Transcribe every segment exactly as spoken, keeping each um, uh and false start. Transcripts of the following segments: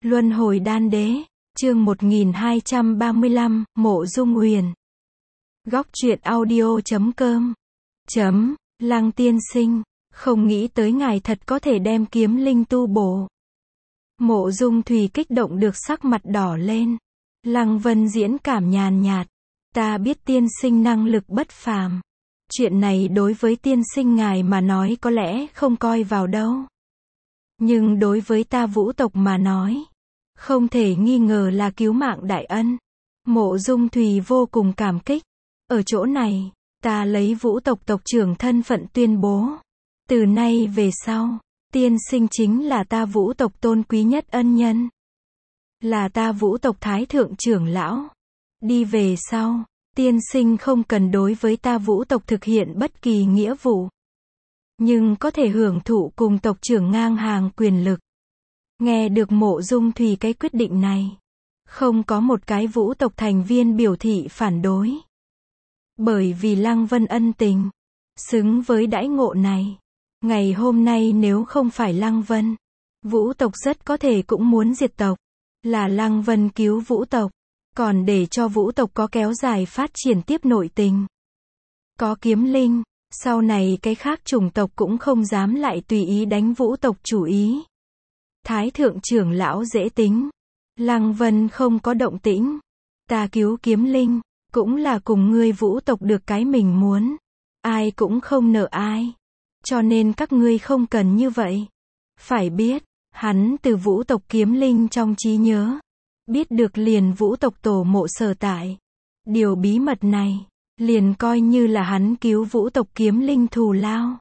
Luân hồi đan đế, chương một nghìn hai trăm ba mươi lăm, Mộ Dung Huyền. Góc truyện audio chấm com. Chấm, Lăng tiên sinh, không nghĩ tới ngài thật có thể đem kiếm linh tu bổ. Mộ Dung Thùy kích động được sắc mặt đỏ lên. Lăng Vân diễn cảm nhàn nhạt. Ta biết tiên sinh năng lực bất phàm. Chuyện này đối với tiên sinh ngài mà nói có lẽ không coi vào đâu. Nhưng đối với ta Vũ tộc mà nói, không thể nghi ngờ là cứu mạng đại ân. Mộ Dung Thùy vô cùng cảm kích. Ở chỗ này, ta lấy Vũ tộc tộc trưởng thân phận tuyên bố. Từ nay về sau, tiên sinh chính là ta Vũ tộc tôn quý nhất ân nhân. Là ta Vũ tộc thái thượng trưởng lão. Đi về sau, tiên sinh không cần đối với ta Vũ tộc thực hiện bất kỳ nghĩa vụ. Nhưng có thể hưởng thụ cùng tộc trưởng ngang hàng quyền lực. Nghe được Mộ Dung Thùy cái quyết định này, không có một cái Vũ tộc thành viên biểu thị phản đối. Bởi vì Lăng Vân ân tình, xứng với đãi ngộ này. Ngày hôm nay nếu không phải Lăng Vân, Vũ tộc rất có thể cũng muốn diệt tộc. Là Lăng Vân cứu Vũ tộc, còn để cho Vũ tộc có kéo dài phát triển tiếp nội tình. Có kiếm linh, sau này cái khác chủng tộc cũng không dám lại tùy ý đánh Vũ tộc chủ ý. Thái thượng trưởng lão dễ tính. Lăng Vân không có động tĩnh. Ta cứu kiếm linh, cũng là cùng ngươi Vũ tộc được cái mình muốn. Ai cũng không nợ ai. Cho nên các ngươi không cần như vậy. Phải biết, hắn từ Vũ tộc kiếm linh trong trí nhớ. Biết được liền Vũ tộc tổ mộ sở tại. Điều bí mật này, liền coi như là hắn cứu Vũ tộc kiếm linh thù lao.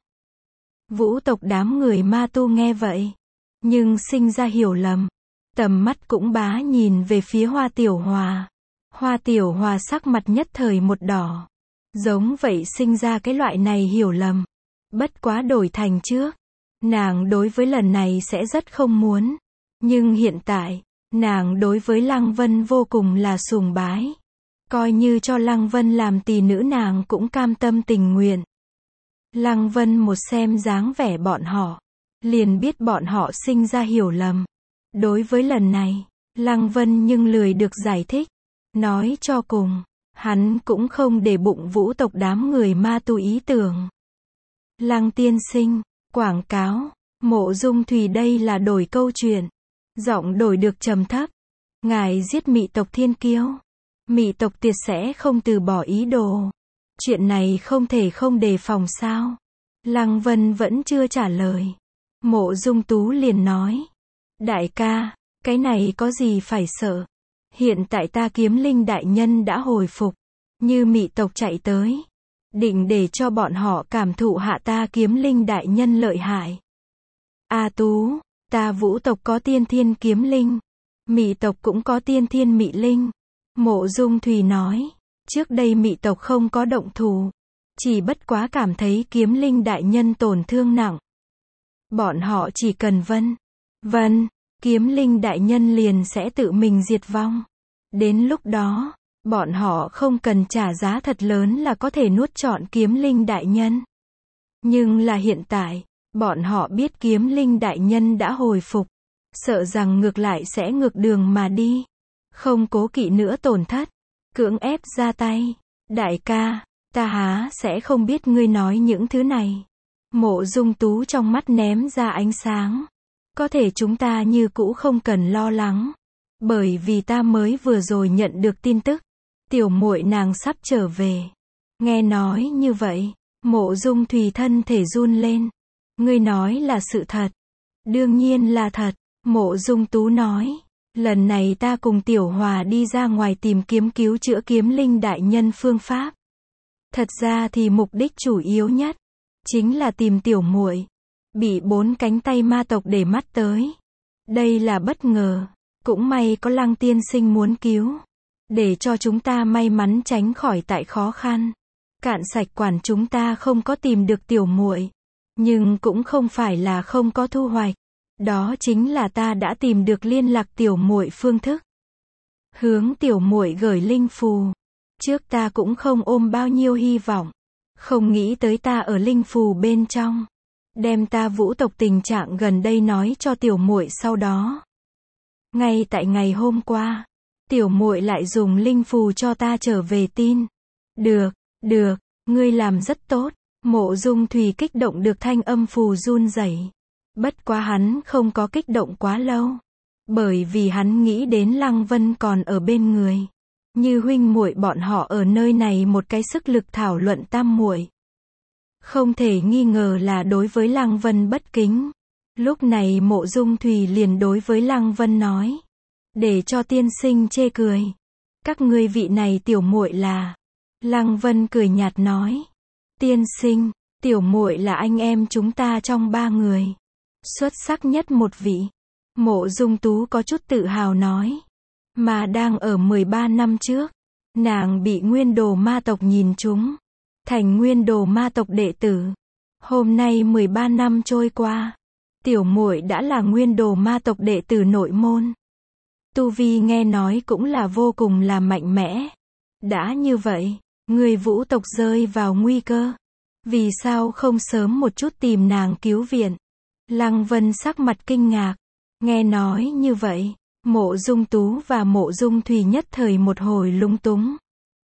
Vũ tộc đám người ma tu nghe vậy, nhưng sinh ra hiểu lầm. Tầm mắt cũng bá nhìn về phía Hoa Tiểu Hòa. Hoa Tiểu Hòa sắc mặt nhất thời một đỏ. Giống vậy sinh ra cái loại này hiểu lầm. Bất quá đổi thành trước, nàng đối với lần này sẽ rất không muốn. Nhưng hiện tại, nàng đối với Lăng Vân vô cùng là sùng bái. Coi như cho Lăng Vân làm tỳ nữ nàng cũng cam tâm tình nguyện. Lăng Vân một xem dáng vẻ bọn họ, liền biết bọn họ sinh ra hiểu lầm. Đối với lần này, Lăng Vân nhưng lười được giải thích. Nói cho cùng, hắn cũng không để bụng Vũ tộc đám người ma tu ý tưởng. Lăng tiên sinh, quảng cáo, Mộ Dung Thùy đây là đổi câu chuyện. Giọng đổi được trầm thấp. Ngài giết mị tộc thiên kiêu. Mị tộc tuyệt sẽ không từ bỏ ý đồ. Chuyện này không thể không đề phòng sao? Lăng Vân vẫn chưa trả lời. Mộ Dung Tú liền nói. Đại ca, cái này có gì phải sợ? Hiện tại ta kiếm linh đại nhân đã hồi phục. Như mị tộc chạy tới, định để cho bọn họ cảm thụ hạ ta kiếm linh đại nhân lợi hại. A Tú, ta Vũ tộc có tiên thiên kiếm linh. Mị tộc cũng có tiên thiên mị linh. Mộ Dung Thùy nói. Trước đây mị tộc không có động thủ. Chỉ bất quá cảm thấy kiếm linh đại nhân tổn thương nặng. Bọn họ chỉ cần vân. Vân, kiếm linh đại nhân liền sẽ tự mình diệt vong. Đến lúc đó, bọn họ không cần trả giá thật lớn là có thể nuốt trọn kiếm linh đại nhân. Nhưng là hiện tại, bọn họ biết kiếm linh đại nhân đã hồi phục. Sợ rằng ngược lại sẽ ngược đường mà đi. Không cố kỵ nữa tổn thất. Cưỡng ép ra tay. Đại ca, ta há sẽ không biết ngươi nói những thứ này. Mộ Dung Tú trong mắt ném ra ánh sáng. Có thể chúng ta như cũ không cần lo lắng. Bởi vì ta mới vừa rồi nhận được tin tức. Tiểu muội nàng sắp trở về. Nghe nói như vậy, Mộ Dung Thùy thân thể run lên. Ngươi nói là sự thật. Đương nhiên là thật. Mộ Dung Tú nói. Lần này ta cùng Tiểu Hòa đi ra ngoài tìm kiếm cứu chữa kiếm linh đại nhân phương pháp. Thật ra thì mục đích chủ yếu nhất chính là tìm tiểu muội. Bị bốn cánh tay ma tộc để mắt tới. Đây là bất ngờ. Cũng may có Lăng tiên sinh muốn cứu. Để cho chúng ta may mắn tránh khỏi tại khó khăn. Cạn sạch quản chúng ta không có tìm được tiểu muội. Nhưng cũng không phải là không có thu hoạch. Đó chính là ta đã tìm được liên lạc tiểu muội phương thức. Hướng tiểu muội gửi linh phù. Trước ta cũng không ôm bao nhiêu hy vọng. Không nghĩ tới ta ở linh phù bên trong. Đem ta Vũ tộc tình trạng gần đây nói cho tiểu muội sau đó. Ngay tại ngày hôm qua, tiểu muội lại dùng linh phù cho ta trở về tin. Được, được, ngươi làm rất tốt. Mộ Dung Thùy kích động được thanh âm phù run rẩy. Bất quá hắn không có kích động quá lâu. Bởi vì hắn nghĩ đến Lăng Vân còn ở bên người. Như huynh muội bọn họ ở nơi này một cái sức lực thảo luận tam muội. Không thể nghi ngờ là đối với Lăng Vân bất kính. Lúc này Mộ Dung Thùy liền đối với Lăng Vân nói. Để cho tiên sinh chê cười. Các ngươi vị này tiểu muội là. Lăng Vân cười nhạt nói. Tiên sinh, tiểu muội là anh em chúng ta trong ba người. Xuất sắc nhất một vị. Mộ Dung Tú có chút tự hào nói. Mà đang ở mười ba năm trước. Nàng bị nguyên đồ ma tộc nhìn trúng. Thành nguyên đồ ma tộc đệ tử. Hôm nay mười ba năm trôi qua. Tiểu muội đã là nguyên đồ ma tộc đệ tử nội môn. Tu vi nghe nói cũng là vô cùng là mạnh mẽ. Đã như vậy, người vũ tộc rơi vào nguy cơ. Vì sao không sớm một chút tìm nàng cứu viện? Lăng Vân sắc mặt kinh ngạc. Nghe nói như vậy, Mộ Dung Tú và Mộ Dung Thùy nhất thời một hồi lung túng.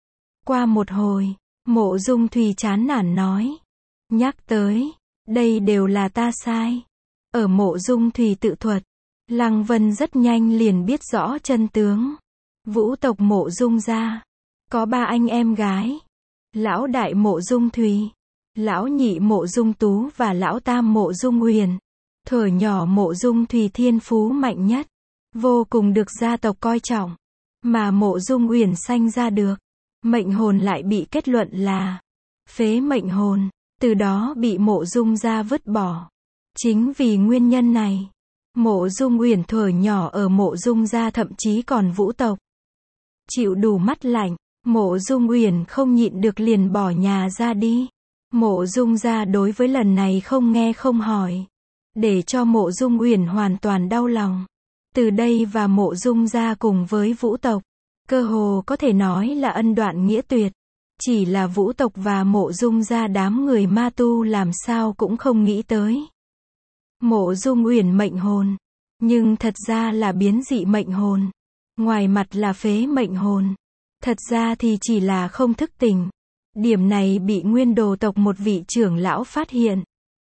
Qua một hồi, Mộ Dung Thùy chán nản nói. Nhắc tới, đây đều là ta sai. Ở Mộ Dung Thùy tự thuật, Lăng Vân rất nhanh liền biết rõ chân tướng. Vũ tộc Mộ Dung gia có ba anh em gái. Lão đại Mộ Dung Thùy, lão nhị Mộ Dung Tú và lão tam Mộ Dung Huyền. Thuở nhỏ Mộ Dung Thùy thiên phú mạnh nhất, vô cùng được gia tộc coi trọng. Mà Mộ Dung Huyền sanh ra được, mệnh hồn lại bị kết luận là phế mệnh hồn, từ đó bị Mộ Dung gia vứt bỏ. Chính vì nguyên nhân này, Mộ Dung Huyền thuở nhỏ ở Mộ Dung gia thậm chí còn vũ tộc. Chịu đủ mắt lạnh, Mộ Dung Huyền không nhịn được liền bỏ nhà ra đi. Mộ Dung gia đối với lần này không nghe không hỏi, để cho Mộ Dung Huyền hoàn toàn đau lòng. Từ đây và Mộ Dung gia cùng với vũ tộc, cơ hồ có thể nói là ân đoạn nghĩa tuyệt. Chỉ là vũ tộc và Mộ Dung gia đám người ma tu làm sao cũng không nghĩ tới. Mộ Dung Huyền mệnh hồn, nhưng thật ra là biến dị mệnh hồn. Ngoài mặt là phế mệnh hồn, thật ra thì chỉ là không thức tỉnh. Điểm này bị nguyên đồ tộc một vị trưởng lão phát hiện.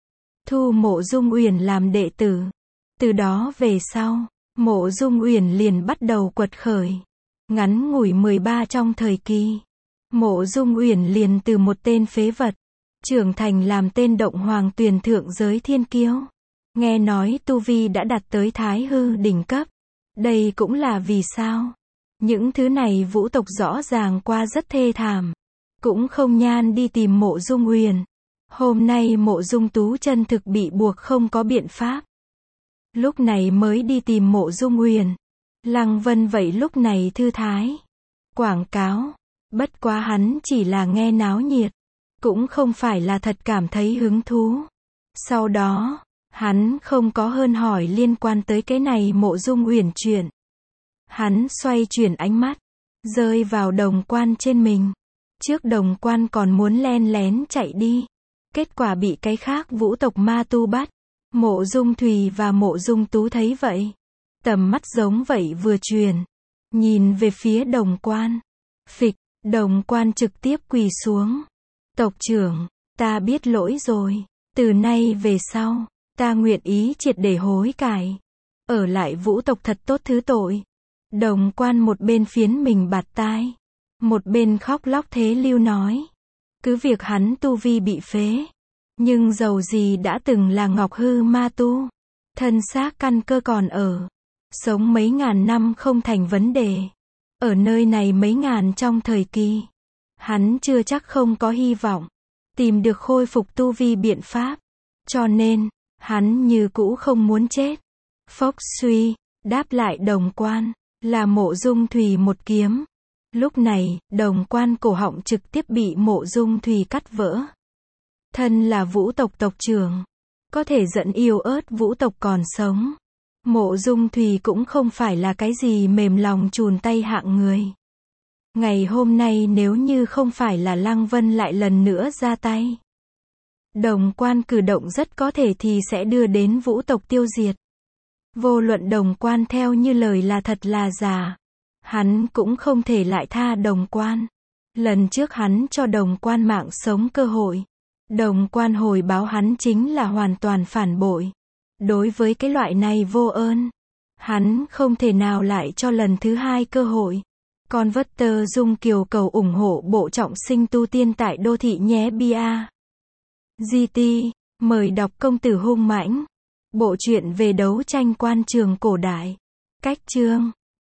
Thu Mộ Dung Huyền làm đệ tử. Từ đó về sau, Mộ Dung Huyền liền bắt đầu quật khởi. Ngắn ngủi mười ba trong thời kỳ, Mộ Dung Huyền liền từ một tên phế vật, trưởng thành làm tên động hoàng tuyển thượng giới thiên kiêu. Nghe nói tu vi đã đạt tới thái hư đỉnh cấp. Đây cũng là vì sao những thứ này vũ tộc rõ ràng qua rất thê thảm, cũng không nhan đi tìm Mộ Dung Huyền. Hôm nay Mộ Dung Tú chân thực bị buộc không có biện pháp, lúc này mới đi tìm Mộ Dung Huyền. Lăng Vân vậy lúc này thư thái quảng cáo, bất quá hắn chỉ là nghe náo nhiệt, cũng không phải là thật cảm thấy hứng thú. Sau đó, hắn không có hơn hỏi liên quan tới cái này Mộ Dung Huyền chuyện. Hắn xoay chuyển ánh mắt, rơi vào Đồng Quan trên mình. Trước Đồng Quan còn muốn len lén chạy đi, kết quả bị cái khác vũ tộc ma tu bắt. Mộ Dung Thùy và Mộ Dung Tú thấy vậy, tầm mắt giống vậy vừa truyền, nhìn về phía Đồng Quan. Phịch, Đồng Quan trực tiếp quỳ xuống. Tộc trưởng, ta biết lỗi rồi. Từ nay về sau, ta nguyện ý triệt để hối cải. Ở lại vũ tộc thật tốt thứ tội. Đồng Quan một bên phiến mình bạt tai, một bên khóc lóc thế lưu nói. Cứ việc hắn tu vi bị phế, nhưng dầu gì đã từng là ngọc hư ma tu. Thân xác căn cơ còn ở. Sống mấy ngàn năm không thành vấn đề. Ở nơi này mấy ngàn trong thời kỳ, hắn chưa chắc không có hy vọng tìm được khôi phục tu vi biện pháp. Cho nên, hắn như cũ không muốn chết. Phốc suy, đáp lại Đồng Quan, là Mộ Dung Thùy một kiếm. Lúc này, Đồng Quan cổ họng trực tiếp bị Mộ Dung Thùy cắt vỡ. Thân là vũ tộc tộc trưởng, có thể giận yêu ớt vũ tộc còn sống. Mộ Dung Thùy cũng không phải là cái gì mềm lòng chùn tay hạng người. Ngày hôm nay nếu như không phải là Lăng Vân lại lần nữa ra tay, Đồng Quan cử động rất có thể thì sẽ đưa đến vũ tộc tiêu diệt. Vô luận Đồng Quan theo như lời là thật là giả, hắn cũng không thể lại tha Đồng Quan. Lần trước hắn cho Đồng Quan mạng sống cơ hội. Đồng Quan hồi báo hắn chính là hoàn toàn phản bội. Đối với cái loại này vô ơn, hắn không thể nào lại cho lần thứ hai cơ hội. Con vất tơ Dung Kiều cầu ủng hộ bộ trọng sinh tu tiên tại đô thị nhé bia. giê tê, mời đọc Công tử hung mãnh. Bộ truyện về đấu tranh quan trường cổ đại. Cách chương